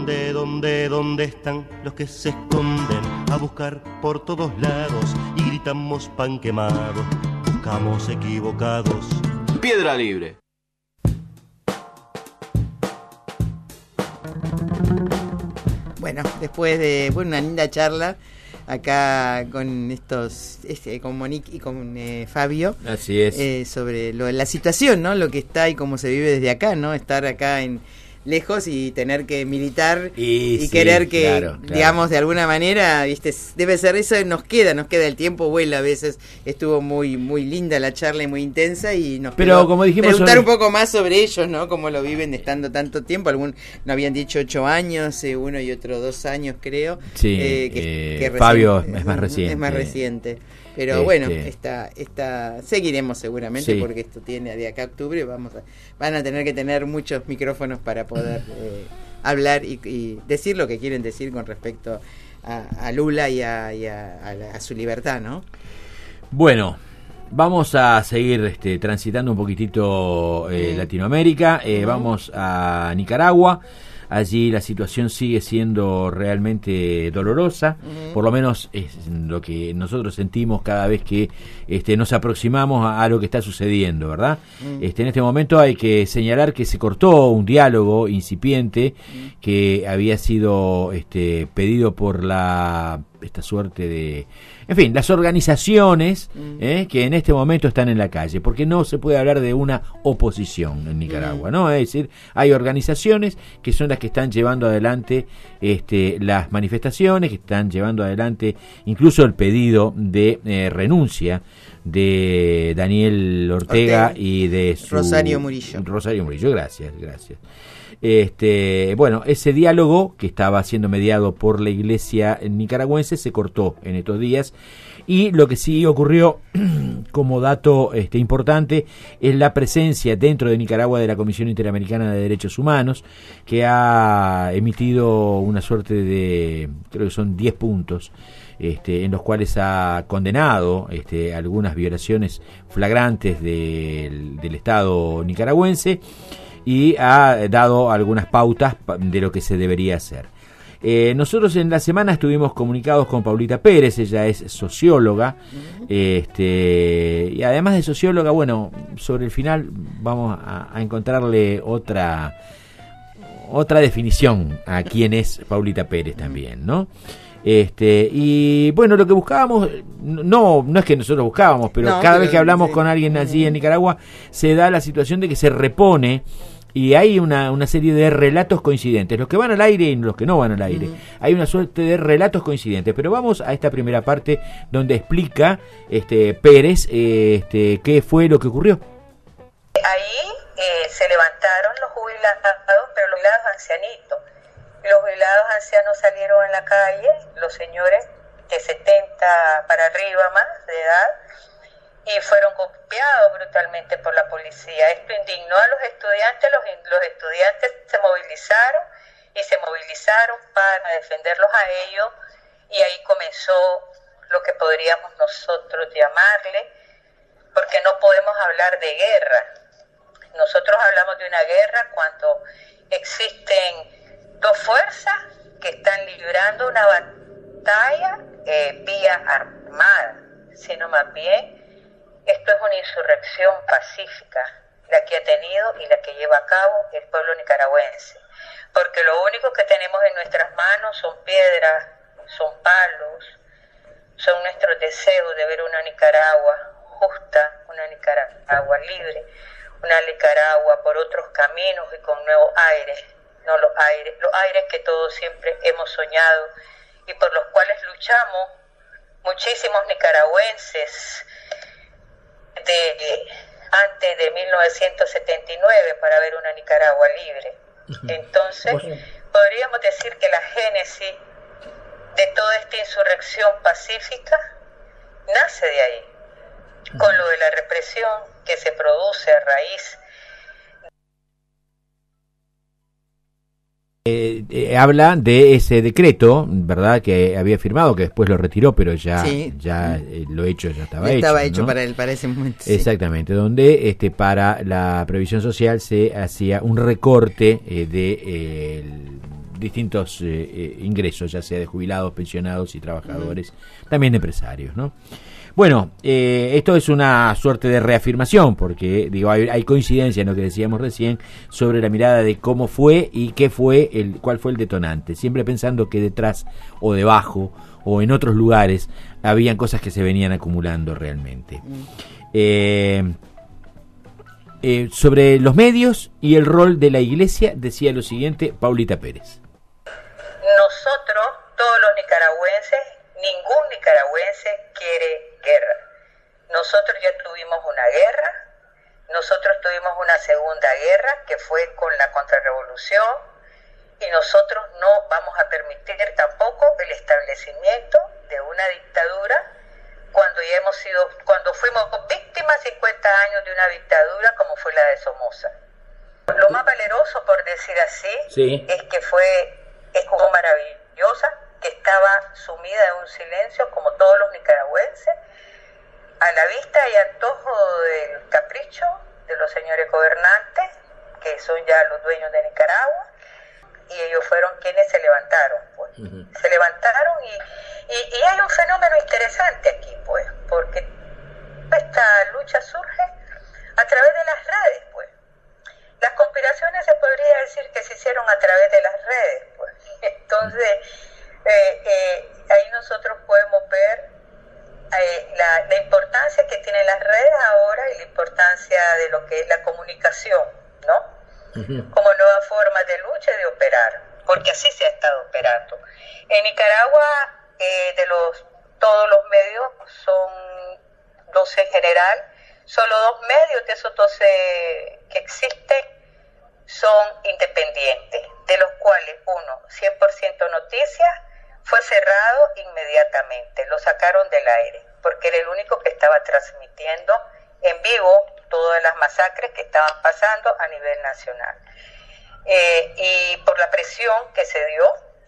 ¿Dónde están los que se esconden a buscar por todos lados y gritamos pan quemado? Buscamos equivocados. Piedra Libre. Bueno, después de una linda charla acá con con Monique y con Fabio. Así es. Sobre la situación, ¿no? Lo que está y cómo se vive desde acá, ¿no? Estar acá lejos y tener que militar y sí, querer que, claro. digamos, de alguna manera, ¿viste? Debe ser eso, nos queda el tiempo, vuela a veces. Estuvo muy muy linda la charla y muy intensa y nos Pero como dijimos, preguntar un poco más sobre ellos, ¿no? Cómo lo viven estando tanto tiempo. Nos habían dicho 8 años, uno y otro 2 años, creo. Sí, que Fabio es más reciente. Es más reciente. Pero bueno, seguiremos seguramente, sí. Porque esto tiene de acá a octubre, van a tener que tener muchos micrófonos para poder hablar y decir lo que quieren decir con respecto a Lula y a su libertad, ¿no? Bueno, vamos a seguir transitando un poquitito Latinoamérica, vamos a Nicaragua. Allí la situación sigue siendo realmente dolorosa, por lo menos es lo que nosotros sentimos cada vez que nos aproximamos a lo que está sucediendo, ¿verdad? En este momento hay que señalar que se cortó un diálogo incipiente que había sido pedido por esta suerte de... En fin, las organizaciones que en este momento están en la calle, porque no se puede hablar de una oposición en Nicaragua, ¿no? Es decir, hay organizaciones que son las que están llevando adelante las manifestaciones, que están llevando adelante incluso el pedido de renuncia de Daniel Ortega y de Rosario Murillo, gracias. Bueno, ese diálogo que estaba siendo mediado por la iglesia nicaragüense se cortó en estos días y lo que sí ocurrió como dato importante es la presencia dentro de Nicaragua de la Comisión Interamericana de Derechos Humanos, que ha emitido una suerte de, creo que son 10 puntos en los cuales ha condenado algunas violaciones flagrantes del Estado nicaragüense y ha dado algunas pautas de lo que se debería hacer. Nosotros en la semana estuvimos comunicados con Paulita Pérez, ella es socióloga, y además de socióloga, bueno, sobre el final vamos a encontrarle otra definición a quién es Paulita Pérez también, ¿no? Y bueno, lo que buscábamos, no es que nosotros buscábamos, pero cada vez que hablamos con alguien allí en Nicaragua, se da la situación de que se repone y hay una serie de relatos coincidentes, los que van al aire y los que no van al aire. Hay una suerte de relatos coincidentes, pero vamos a esta primera parte donde explica Pérez qué fue lo que ocurrió. Ahí se levantaron los jubilados, pero los jubilados ancianitos. Los jubilados ancianos salieron en la calle, los señores de 70 para arriba más de edad, y fueron golpeados brutalmente por la policía. Esto indignó a los estudiantes, los estudiantes se movilizaron para defenderlos a ellos, y ahí comenzó lo que podríamos nosotros llamarle, porque no podemos hablar de guerra. Nosotros hablamos de una guerra cuando existen dos fuerzas que están librando una batalla vía armada, sino más bien esto es una insurrección pacífica, la que ha tenido y la que lleva a cabo el pueblo nicaragüense, porque lo único que tenemos en nuestras manos son piedras, son palos, son nuestros deseos de ver una Nicaragua justa, una Nicaragua libre, una Nicaragua por otros caminos y con nuevos aires, no los aires que todos siempre hemos soñado y por los cuales luchamos muchísimos nicaragüenses antes de 1979 para ver una Nicaragua libre. Entonces, podríamos decir que la génesis de toda esta insurrección pacífica nace de ahí, con lo de la represión que se produce a raíz. Habla de ese decreto, ¿verdad?, que había firmado, que después lo retiró, pero ya lo hecho ya estaba hecho. Estaba hecho, ¿no? para ese momento. Exactamente, sí. Donde para la previsión social se hacía un recorte de distintos ingresos, ya sea de jubilados, pensionados y trabajadores, también de empresarios, ¿no? Bueno, esto es una suerte de reafirmación, porque digo hay coincidencia en lo que decíamos recién sobre la mirada de cómo fue y cuál fue el detonante, siempre pensando que detrás o debajo o en otros lugares habían cosas que se venían acumulando realmente. Sobre los medios y el rol de la Iglesia decía lo siguiente Paulita Pérez. Nosotros, todos los nicaragüenses, ningún nicaragüense quiere guerra. Nosotros ya tuvimos una guerra, nosotros tuvimos una segunda guerra que fue con la contrarrevolución y nosotros no vamos a permitir tampoco el establecimiento de una dictadura cuando fuimos víctimas 50 años de una dictadura como fue la de Somoza. Lo más valeroso, por decir así, es que es como maravillosa, que estaba sumida en un silencio como todos los nicaragüenses, a la vista y antojo del capricho de los señores gobernantes, que son ya los dueños de Nicaragua, y ellos fueron quienes se levantaron, pues. Se levantaron y hay un fenómeno interesante aquí, pues, porque esta lucha surge a través de las redes, pues. Las conspiraciones se podría decir que se hicieron a través de las redes, pues. Entonces, ahí nosotros podemos ver la importancia que tienen las redes ahora y la importancia de lo que es la comunicación, ¿no? Como nueva forma de lucha y de operar, porque así se ha estado operando. En Nicaragua, todos los medios son 12 en general, solo 2 medios de esos 12 que existen son independientes, de los cuales uno, 100% Noticias, fue cerrado inmediatamente, lo sacaron del aire, porque era el único que estaba transmitiendo en vivo todas las masacres que estaban pasando a nivel nacional. Y por la presión que se dio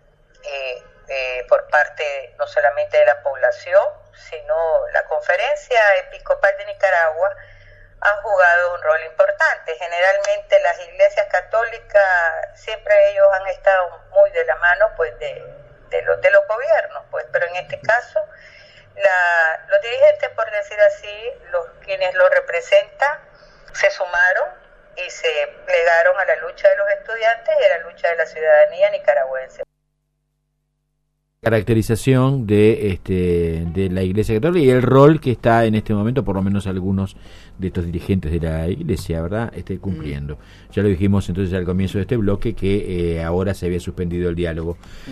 por parte no solamente de la población, sino la Conferencia Episcopal de Nicaragua ha jugado un rol importante. Generalmente las iglesias católicas, siempre ellos han estado muy de la mano pues de los gobiernos, pues, pero en este caso los dirigentes, por decir así, quienes lo representan, se sumaron y se plegaron a la lucha de los estudiantes y a la lucha de la ciudadanía nicaragüense. Caracterización de la Iglesia Católica y el rol que está en este momento, por lo menos algunos de estos dirigentes de la Iglesia, ¿verdad?, cumpliendo. Ya lo dijimos entonces al comienzo de este bloque que ahora se había suspendido el diálogo.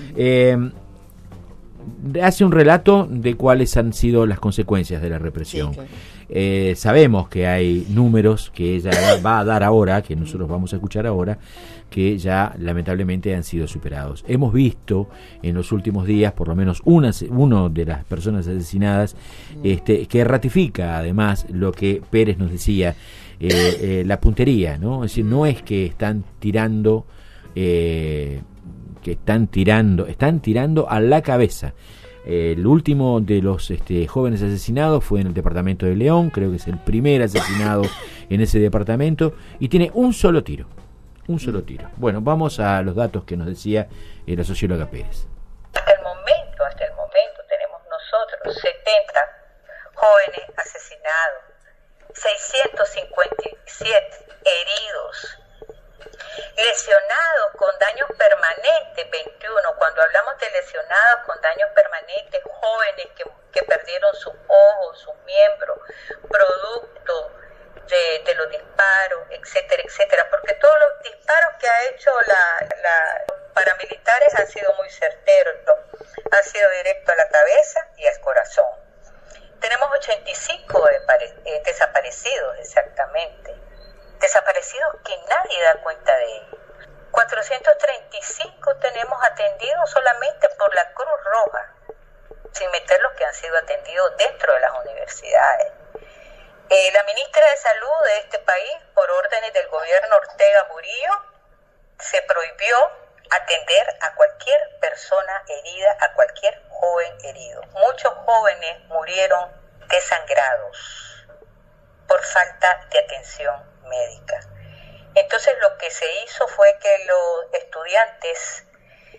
Hace un relato de cuáles han sido las consecuencias de la represión. Sí, claro. Sabemos que hay números que ella va a dar ahora, que nosotros vamos a escuchar ahora, que ya lamentablemente han sido superados. Hemos visto en los últimos días, por lo menos uno de las personas asesinadas, que ratifica además lo que Pérez nos decía, la puntería, ¿no? Es decir, no es que están tirando... están tirando a la cabeza. El último de los jóvenes asesinados fue en el departamento de León, creo que es el primer asesinado en ese departamento, y tiene un solo tiro. Bueno, vamos a los datos que nos decía la socióloga Pérez. Hasta el momento tenemos nosotros 70 jóvenes asesinados, 657 heridos, lesionados con daños permanentes, 21. Cuando hablamos de lesionados con daños permanentes, jóvenes que perdieron sus ojos, sus miembros, producto de los disparos, etcétera, etcétera, porque todos los disparos que ha hecho los paramilitares han sido muy certeros, han sido directo a la cabeza y al corazón. Tenemos 85 desaparecidos, exactamente. Desaparecidos que nadie da cuenta de ellos. 435 tenemos atendidos solamente por la Cruz Roja, sin meter los que han sido atendidos dentro de las universidades. La ministra de Salud de este país, por órdenes del gobierno Ortega Murillo, se prohibió atender a cualquier persona herida, a cualquier joven herido. Muchos jóvenes murieron desangrados por falta de atención médica. Entonces lo que se hizo fue que los estudiantes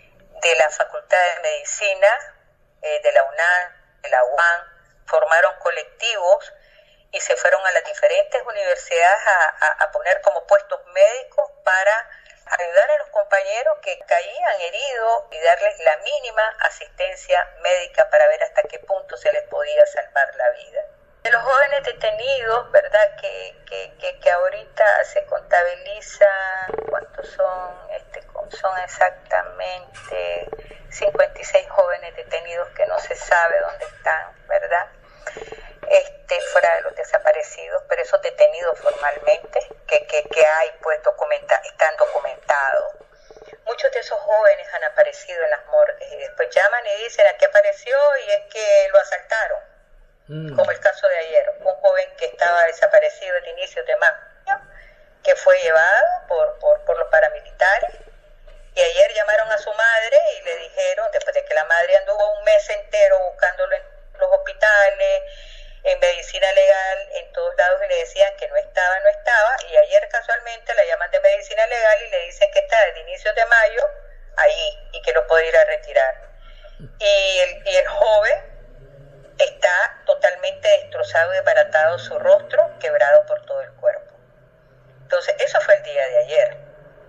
Facultad de Medicina, de la UNAM, de la UAM, formaron colectivos y se fueron a las diferentes universidades a poner como puestos médicos para ayudar a los compañeros que caían heridos y darles la mínima asistencia médica para ver hasta qué punto se les podía salvar la vida. De los jóvenes detenidos, ¿verdad? Que ahorita se contabilizan, ¿cuántos son? Son exactamente 56 jóvenes detenidos que no se sabe dónde están, ¿verdad? Fuera de los desaparecidos, pero esos detenidos formalmente, que hay, pues están documentados. Muchos de esos jóvenes han aparecido en las morgues y después llaman y dicen a qué apareció y es que lo asaltaron. Como el caso de ayer, un joven que estaba desaparecido de inicios de mayo, que fue llevado por los paramilitares, y ayer llamaron a su madre y le dijeron, después de que la madre anduvo un mes entero buscándolo en los hospitales, en medicina legal, en todos lados, y le decían que no estaba, y ayer casualmente la llaman de medicina legal y le dicen que está desde inicios de mayo ahí y que lo puede ir a retirar. Y el joven está totalmente destrozado y desbaratado su rostro, quebrado por todo el cuerpo. Entonces, eso fue el día de ayer.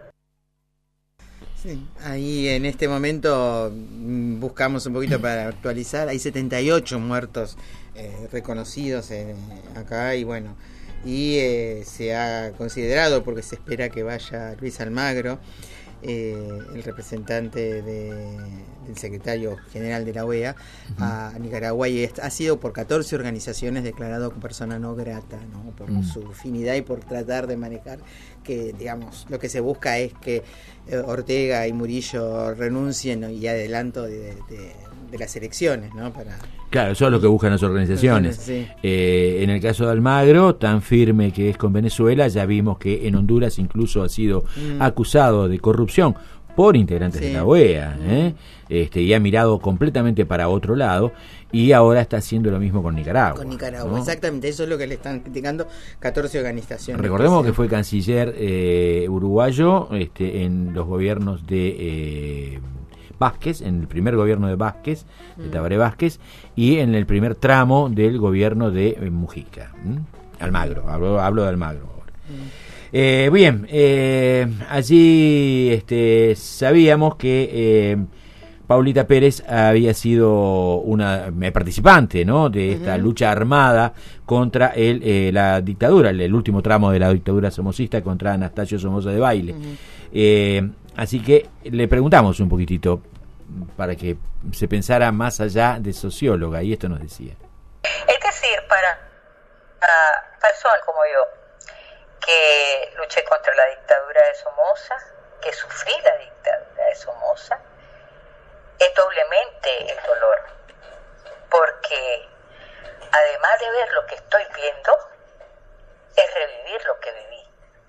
Sí, ahí en este momento buscamos un poquito para actualizar. Hay 78 muertos reconocidos acá y bueno, y se ha considerado, porque se espera que vaya Luis Almagro, el representante del secretario general de la OEA, a Nicaragua, y ha sido por 14 organizaciones declarado como persona no grata, ¿no? Por su finidad y por tratar de manejar que, digamos, lo que se busca es que Ortega y Murillo renuncien, ¿no? Y adelanto de las elecciones, ¿no? Claro, eso es lo que buscan las organizaciones. Sí. En el caso de Almagro, tan firme que es con Venezuela, ya vimos que en Honduras incluso ha sido acusado de corrupción por integrantes de la OEA, y ha mirado completamente para otro lado, y ahora está haciendo lo mismo con Nicaragua. Con Nicaragua, ¿no? Exactamente, eso es lo que le están criticando 14 organizaciones. Recordemos que fue canciller uruguayo en los gobiernos de Vázquez, en el primer gobierno de Vázquez, de Tabaré Vázquez, y en el primer tramo del gobierno de Mujica. Almagro, hablo de Almagro ahora. Bien, allí sabíamos que Paulita Pérez había sido una participante, ¿no?, de esta lucha armada contra la dictadura, el último tramo de la dictadura somocista contra Anastasio Somoza de Baile. Así que le preguntamos un poquitito para que se pensara más allá de socióloga, y esto nos decía. Es decir, para personas como yo, que luché contra la dictadura de Somoza, que sufrí la dictadura de Somoza, es doblemente el dolor, porque además de ver lo que estoy viendo, es revivir lo que viví.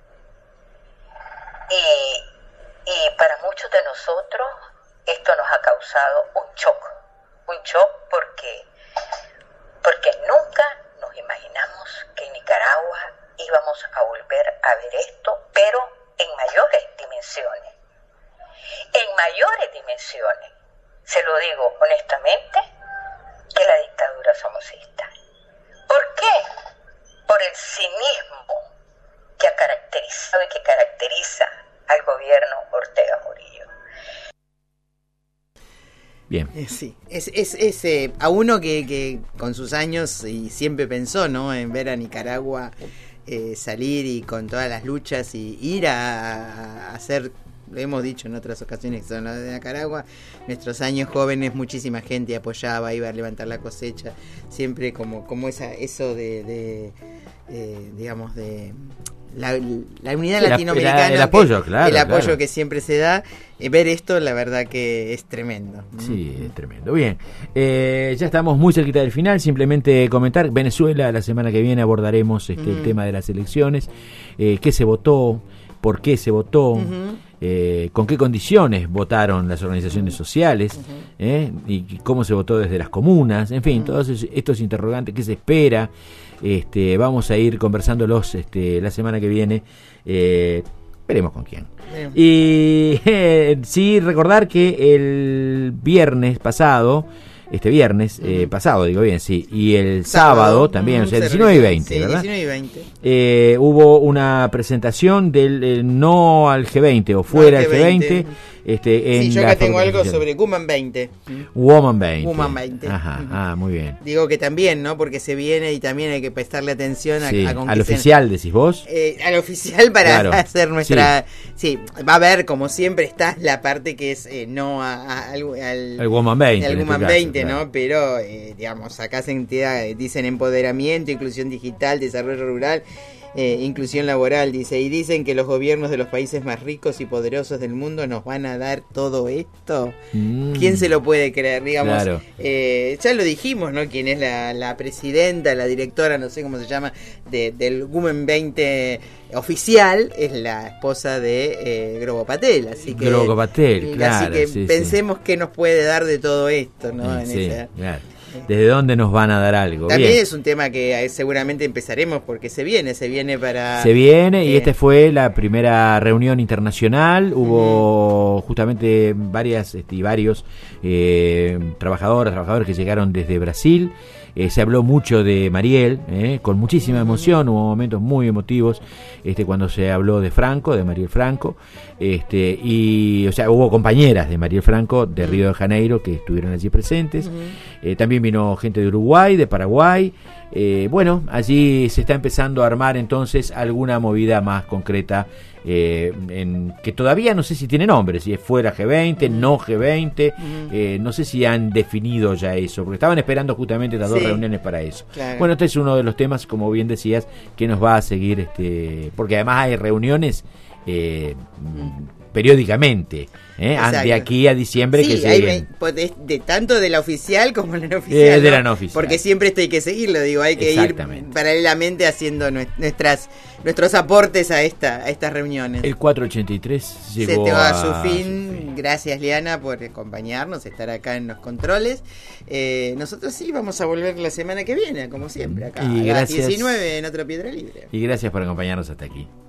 Y para muchos de nosotros esto nos ha causado un shock porque nunca nos imaginamos que en Nicaragua íbamos a volver a ver esto, pero en mayores dimensiones. Se lo digo honestamente, que la dictadura somocista. ¿Por qué? Por el cinismo que ha caracterizado y que caracteriza al gobierno Ortega Murillo. Bien. Sí, es a uno que con sus años y siempre pensó, ¿no?, en ver a Nicaragua salir y con todas las luchas y ir a hacer, lo hemos dicho en otras ocasiones, que son las de Nicaragua, nuestros años jóvenes, muchísima gente apoyaba, iba a levantar la cosecha, siempre como eso de digamos, de la unidad latinoamericana, el apoyo, claro. Que siempre se da. Ver esto, la verdad que es tremendo. Sí, es tremendo. Bien, ya estamos muy cerquita del final. Simplemente comentar, Venezuela, la semana que viene abordaremos el tema de las elecciones, qué se votó, por qué se votó, con qué condiciones votaron las organizaciones sociales, y cómo se votó desde las comunas, en fin, todos estos interrogantes, qué se espera. Vamos a ir conversándolos la semana que viene, Veremos con quién. Y sí, recordar que el viernes pasado, pasado, digo bien, sí, y el sábado también, o sea, 19 y 20, sí, ¿verdad? 19 y 20. Hubo una presentación del no al G20 o fuera al G20. Sí, yo acá tengo algo sobre Woman 20. Woman 20. Woman 20. Ajá, muy bien. Digo que también, ¿no? Porque se viene y también hay que prestarle atención a al oficial, decís vos. Al oficial para hacer nuestra... Sí, va a haber, como siempre, está la parte que es no al Woman 20. Al Woman 20, claro. ¿No? Pero, digamos, acá se dicen empoderamiento, inclusión digital, desarrollo rural... inclusión laboral, dice, y dicen que los gobiernos de los países más ricos y poderosos del mundo nos van a dar todo esto. ¿Quién se lo puede creer? Digamos, claro. Ya lo dijimos, ¿no? Quién es la presidenta, la directora, no sé cómo se llama, del Women 20 oficial, es la esposa de Grobo Patel, así que Grobo Patel, claro, así que pensemos qué nos puede dar de todo esto, ¿no? Claro. ¿Desde dónde nos van a dar algo? También bien. Es un tema que seguramente empezaremos porque se viene para... Se viene y esta fue la primera reunión internacional, hubo justamente varios trabajadores que llegaron desde Brasil. Se habló mucho de Mariel, con muchísima emoción, hubo momentos muy emotivos cuando se habló de Franco, de Mariel Franco, y o sea, hubo compañeras de Mariel Franco de Río de Janeiro que estuvieron allí presentes. También vino gente de Uruguay, de Paraguay. Bueno, allí se está empezando a armar entonces alguna movida más concreta, que todavía no sé si tiene nombre, si es fuera G20, no G20, no sé si han definido ya eso, porque estaban esperando justamente las dos reuniones para eso. Claro. Bueno, este es uno de los temas, como bien decías, que nos va a seguir, porque además hay reuniones periódicamente, de aquí a diciembre, que hay de tanto de la oficial como de la no oficial, de la no oficial, porque siempre esto hay que seguirlo, digo, hay que ir paralelamente haciendo nuestros aportes a estas reuniones. El 483 se te va a su fin. Gracias, Liana, por acompañarnos, estar acá en los controles. Nosotros sí vamos a volver la semana que viene, como siempre, acá y a las 19 en otra Piedra Libre. Y gracias por acompañarnos hasta aquí.